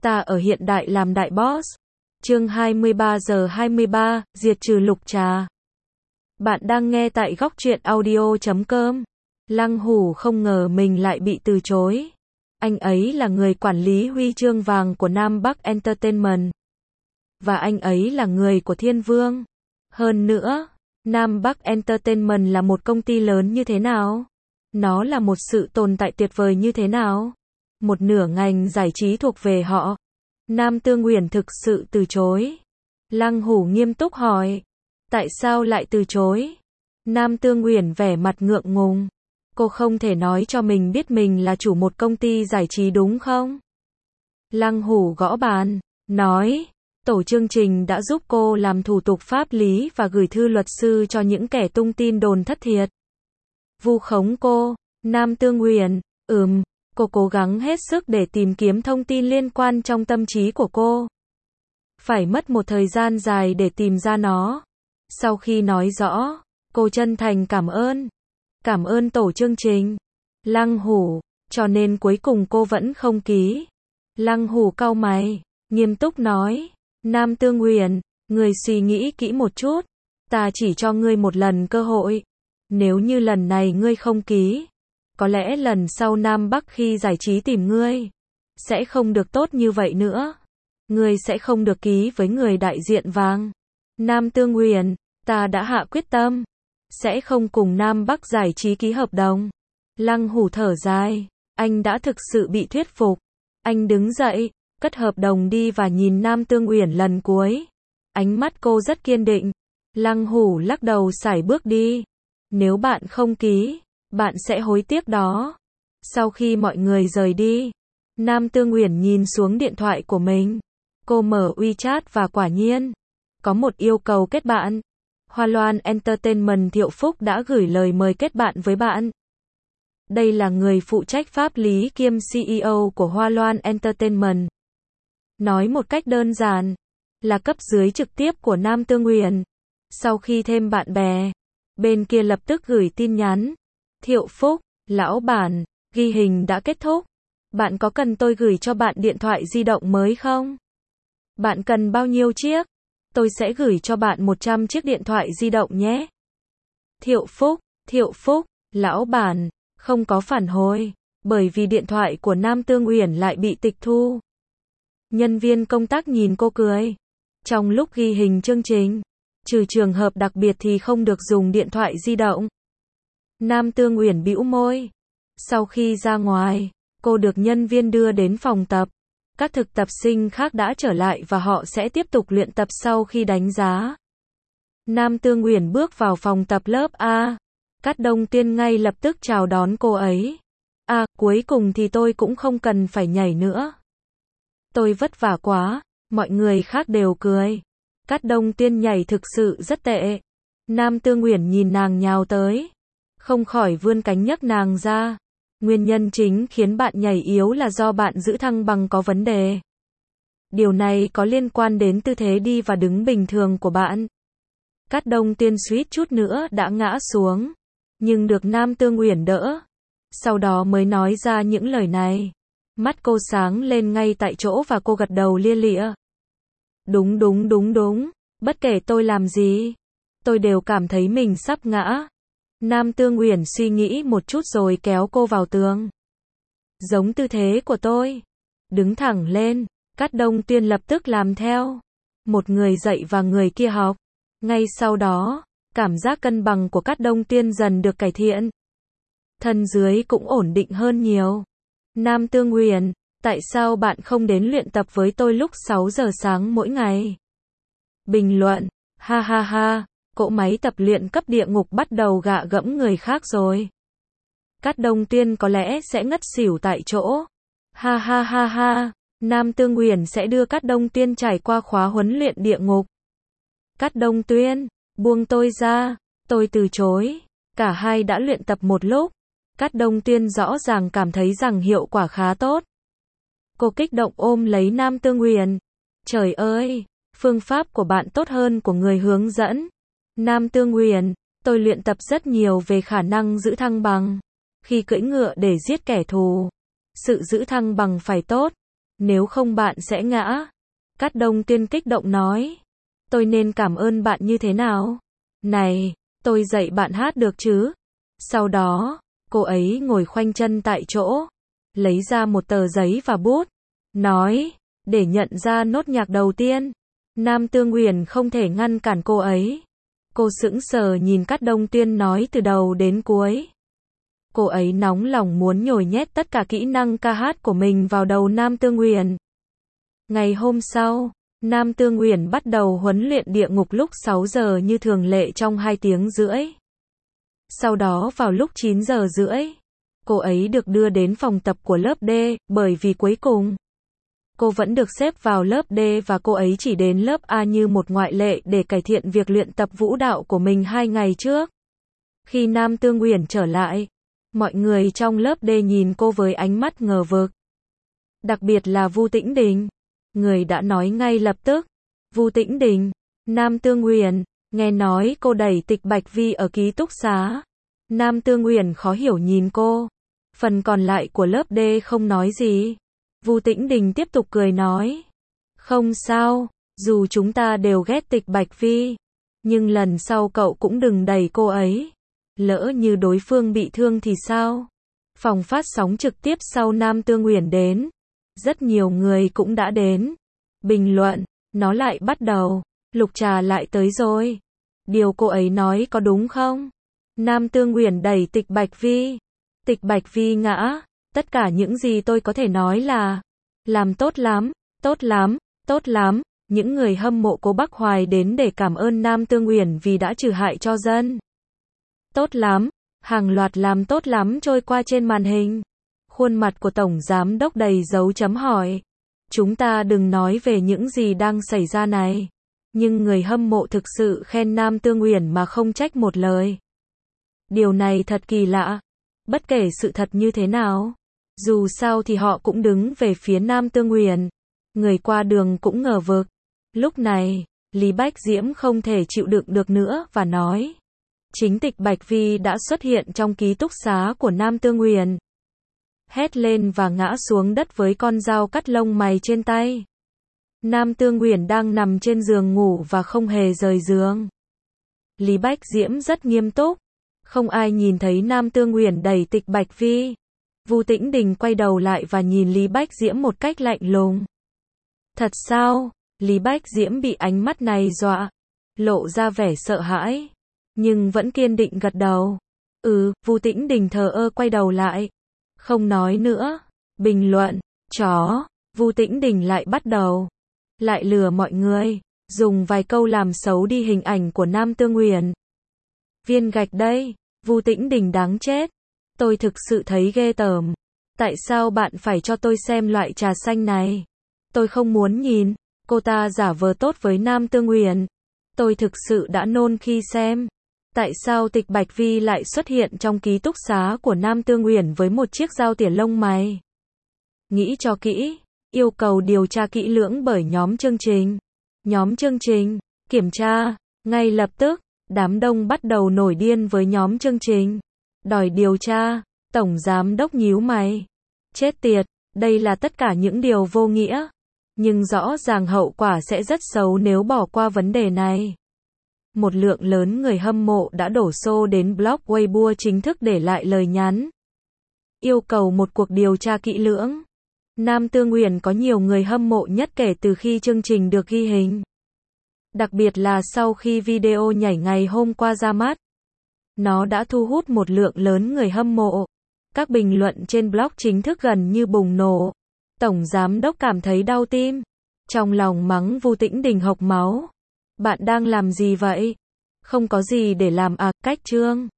Ta ở hiện đại làm đại boss. Chương 23 giờ 23, diệt trừ Lục Trà. Bạn đang nghe tại góc truyện audio.com. Lăng Hủ không ngờ mình lại bị từ chối. Anh ấy là người quản lý huy chương vàng của Nam Bắc Entertainment. Và anh ấy là người của Thiên Vương. Hơn nữa, Nam Bắc Entertainment là một công ty lớn như thế nào? Nó là một sự tồn tại tuyệt vời như thế nào? Một nửa ngành giải trí thuộc về họ. Nam Tương Uyển thực sự từ chối. Lăng Hủ nghiêm túc hỏi. Tại sao lại từ chối? Nam Tương Uyển vẻ mặt ngượng ngùng. Cô không thể nói cho mình biết mình là chủ một công ty giải trí đúng không? Lăng Hủ gõ bàn, nói. Tổ chương trình đã giúp cô làm thủ tục pháp lý và gửi thư luật sư cho những kẻ tung tin đồn thất thiệt. Vu khống cô. Nam Tương Uyển, cô cố gắng hết sức để tìm kiếm thông tin liên quan trong tâm trí của cô. Phải mất một thời gian dài để tìm ra nó. Sau khi nói rõ, cô chân thành cảm ơn. Cảm ơn tổ chương trình. Lăng Hủ, cho nên cuối cùng cô vẫn không ký. Lăng Hủ cau mày, nghiêm túc nói. Nam Tương Uyển, người suy nghĩ kỹ một chút. Ta chỉ cho ngươi một lần cơ hội. Nếu như lần này ngươi không ký, có lẽ lần sau Nam Bắc khi giải trí tìm ngươi, sẽ không được tốt như vậy nữa. Ngươi sẽ không được ký với người đại diện vàng. Nam Tương Uyển, ta đã hạ quyết tâm. Sẽ không cùng Nam Bắc giải trí ký hợp đồng. Lăng Hủ thở dài. Anh đã thực sự bị thuyết phục. Anh đứng dậy, cất hợp đồng đi và nhìn Nam Tương Uyển lần cuối. Ánh mắt cô rất kiên định. Lăng Hủ lắc đầu sải bước đi. Nếu bạn không ký, bạn sẽ hối tiếc đó. Sau khi mọi người rời đi, Nam Tương Uyển nhìn xuống điện thoại của mình. Cô mở WeChat và quả nhiên, có một yêu cầu kết bạn. Hoa Loan Entertainment Thiệu Phúc đã gửi lời mời kết bạn với bạn. Đây là người phụ trách pháp lý kiêm CEO của Hoa Loan Entertainment. Nói một cách đơn giản, là cấp dưới trực tiếp của Nam Tương Uyển. Sau khi thêm bạn bè, bên kia lập tức gửi tin nhắn. Thiệu Phúc, lão bản, ghi hình đã kết thúc. Bạn có cần tôi gửi cho bạn điện thoại di động mới không? Bạn cần bao nhiêu chiếc? Tôi sẽ gửi cho bạn 100 chiếc điện thoại di động nhé. Thiệu Phúc, lão bản, không có phản hồi, bởi vì điện thoại của Nam Tương Uyển lại bị tịch thu. Nhân viên công tác nhìn cô cười. Trong lúc ghi hình chương trình, trừ trường hợp đặc biệt thì không được dùng điện thoại di động. Nam Tương Uyển bĩu môi. Sau khi ra ngoài, cô được nhân viên đưa đến phòng tập. Các thực tập sinh khác đã trở lại và họ sẽ tiếp tục luyện tập sau khi đánh giá. Nam Tương Uyển bước vào phòng tập lớp A. Cát Đông Tiên ngay lập tức chào đón cô ấy. Cuối cùng thì tôi cũng không cần phải nhảy nữa. Tôi vất vả quá, mọi người khác đều cười. Cát Đông Tiên nhảy thực sự rất tệ. Nam Tương Uyển nhìn nàng nhào tới, không khỏi vươn cánh nhấc nàng ra. Nguyên nhân chính khiến bạn nhảy yếu là do bạn giữ thăng bằng có vấn đề. Điều này có liên quan đến tư thế đi và đứng bình thường của bạn. Cát Đông Tiên suýt chút nữa đã ngã xuống, nhưng được Nam Tương Uyển đỡ. Sau đó mới nói ra những lời này. Mắt cô sáng lên ngay tại chỗ và cô gật đầu lia lịa. Đúng, bất kể tôi làm gì, tôi đều cảm thấy mình sắp ngã. Nam Tương Uyển suy nghĩ một chút rồi kéo cô vào tường. Giống tư thế của tôi. Đứng thẳng lên, Cát Đông Tiên lập tức làm theo. Một người dạy và người kia học. Ngay sau đó, cảm giác cân bằng của Cát Đông Tiên dần được cải thiện. Thân dưới cũng ổn định hơn nhiều. Nam Tương Uyển, tại sao bạn không đến luyện tập với tôi lúc 6 giờ sáng mỗi ngày? Bình luận, ha, cỗ máy tập luyện cấp địa ngục bắt đầu gạ gẫm người khác rồi. Cát Đông Tiên có lẽ sẽ ngất xỉu tại chỗ. Ha, Nam Tương Uyển sẽ đưa Cát Đông Tiên trải qua khóa huấn luyện địa ngục. Cát Đông Tiên, buông tôi ra, tôi từ chối. Cả hai đã luyện tập một lúc. Cát Đông Tiên rõ ràng cảm thấy rằng hiệu quả khá tốt. Cô kích động ôm lấy Nam Tương Uyển. Trời ơi, phương pháp của bạn tốt hơn của người hướng dẫn. Nam Tương Uyển, tôi luyện tập rất nhiều về khả năng giữ thăng bằng. Khi cưỡi ngựa để giết kẻ thù, sự giữ thăng bằng phải tốt. nếu không bạn sẽ ngã. Cát Đông Tuyên kích động nói. Tôi nên cảm ơn bạn như thế nào? Này, tôi dạy bạn hát được chứ? Sau đó, cô ấy ngồi khoanh chân tại chỗ, lấy ra một tờ giấy và bút, nói, để nhận ra nốt nhạc đầu tiên. Nam Tương Uyển không thể ngăn cản cô ấy. Cô sững sờ nhìn Cát Đông Tuyên nói từ đầu đến cuối. Cô ấy nóng lòng muốn nhồi nhét tất cả kỹ năng ca hát của mình vào đầu Nam Tương Uyển. Ngày hôm sau, Nam Tương Uyển bắt đầu huấn luyện địa ngục lúc 6 giờ như thường lệ trong 2 tiếng rưỡi. Sau đó vào lúc 9 giờ rưỡi, cô ấy được đưa đến phòng tập của lớp D, bởi vì cuối cùng, cô vẫn được xếp vào lớp D và cô ấy chỉ đến lớp A như một ngoại lệ để cải thiện việc luyện tập vũ đạo của mình 2 ngày trước. Khi Nam Tương Uyển trở lại, mọi người trong lớp D nhìn cô với ánh mắt ngờ vực. Đặc biệt là Vu Tĩnh Đình. Người đã nói ngay lập tức. Vu Tĩnh Đình, Nam Tương Uyển, nghe nói cô đẩy Tịch Bạch Vi ở ký túc xá. Nam Tương Uyển khó hiểu nhìn cô. Phần còn lại của lớp D không nói gì. Vu Tĩnh Đình tiếp tục cười nói. Không sao, dù chúng ta đều ghét Tịch Bạch Vi, nhưng lần sau cậu cũng đừng đẩy cô ấy. Lỡ như đối phương bị thương thì sao? Phòng phát sóng trực tiếp sau Nam Tương Uyển đến. Rất nhiều người cũng đã đến. Bình luận, nó lại bắt đầu. Lục Trà lại tới rồi. Điều cô ấy nói có đúng không? Nam Tương Uyển đẩy Tịch Bạch Vi. Tịch Bạch Vi ngã. Tất cả những gì tôi có thể nói là làm tốt lắm, tốt lắm, tốt lắm. Những người hâm mộ Cố Bắc Hoài đến để cảm ơn Nam Tương Uyển vì đã trừ hại cho dân. Tốt lắm, hàng loạt làm tốt lắm trôi qua trên màn hình. Khuôn mặt của Tổng Giám Đốc đầy dấu chấm hỏi. Chúng ta đừng nói về những gì đang xảy ra này. Nhưng người hâm mộ thực sự khen Nam Tương Uyển mà không trách một lời. Điều này thật kỳ lạ. Bất kể sự thật như thế nào, dù sao thì họ cũng đứng về phía Nam Tương Uyển. Người qua đường cũng ngờ vực. Lúc này, Lý Bách Diễm không thể chịu đựng được nữa và nói. Chính Tịch Bạch Vi đã xuất hiện trong ký túc xá của Nam Tương Uyển. Hét lên và ngã xuống đất với con dao cắt lông mày trên tay. Nam Tương Uyển đang nằm trên giường ngủ và không hề rời giường. Lý Bách Diễm rất nghiêm túc. Không ai nhìn thấy Nam Tương Uyển đẩy Tịch Bạch Vi. Vu Tĩnh Đình quay đầu lại và nhìn Lý Bách Diễm một cách lạnh lùng. Thật sao? Lý Bách Diễm bị ánh mắt này dọa, lộ ra vẻ sợ hãi, nhưng vẫn kiên định gật đầu. Vu Tĩnh Đình thờ ơ quay đầu lại, không nói nữa. Bình luận, chó. Vu Tĩnh Đình lại bắt đầu, lại lừa mọi người, dùng vài câu làm xấu đi hình ảnh của Nam Tương Uyển. Viên gạch đây, Vu Tĩnh Đình đáng chết. Tôi thực sự thấy ghê tởm. Tại sao bạn phải cho tôi xem loại trà xanh này? Tôi không muốn nhìn. Cô ta giả vờ tốt với Nam Tương Uyển. Tôi thực sự đã nôn khi xem. Tại sao Tịch Bạch Vi lại xuất hiện trong ký túc xá của Nam Tương Uyển với một chiếc dao tỉa lông mày? Nghĩ cho kỹ. Yêu cầu điều tra kỹ lưỡng bởi nhóm chương trình. Nhóm chương trình, kiểm tra. Ngay lập tức, đám đông bắt đầu nổi điên với nhóm chương trình. Đòi điều tra. Tổng Giám Đốc nhíu mày. Chết tiệt, đây là tất cả những điều vô nghĩa. Nhưng rõ ràng hậu quả sẽ rất xấu nếu bỏ qua vấn đề này. Một lượng lớn người hâm mộ đã đổ xô đến blog Weibo chính thức để lại lời nhắn. Yêu cầu một cuộc điều tra kỹ lưỡng. Nam Tương Uyển có nhiều người hâm mộ nhất kể từ khi chương trình được ghi hình. Đặc biệt là sau khi video nhảy ngày hôm qua ra mắt. Nó đã thu hút một lượng lớn người hâm mộ. Các bình luận trên blog chính thức gần như bùng nổ. Tổng Giám Đốc cảm thấy đau tim. Trong lòng mắng Vu Tĩnh Đình hộc máu. Bạn đang làm gì vậy? Không có gì để làm à, cách chương.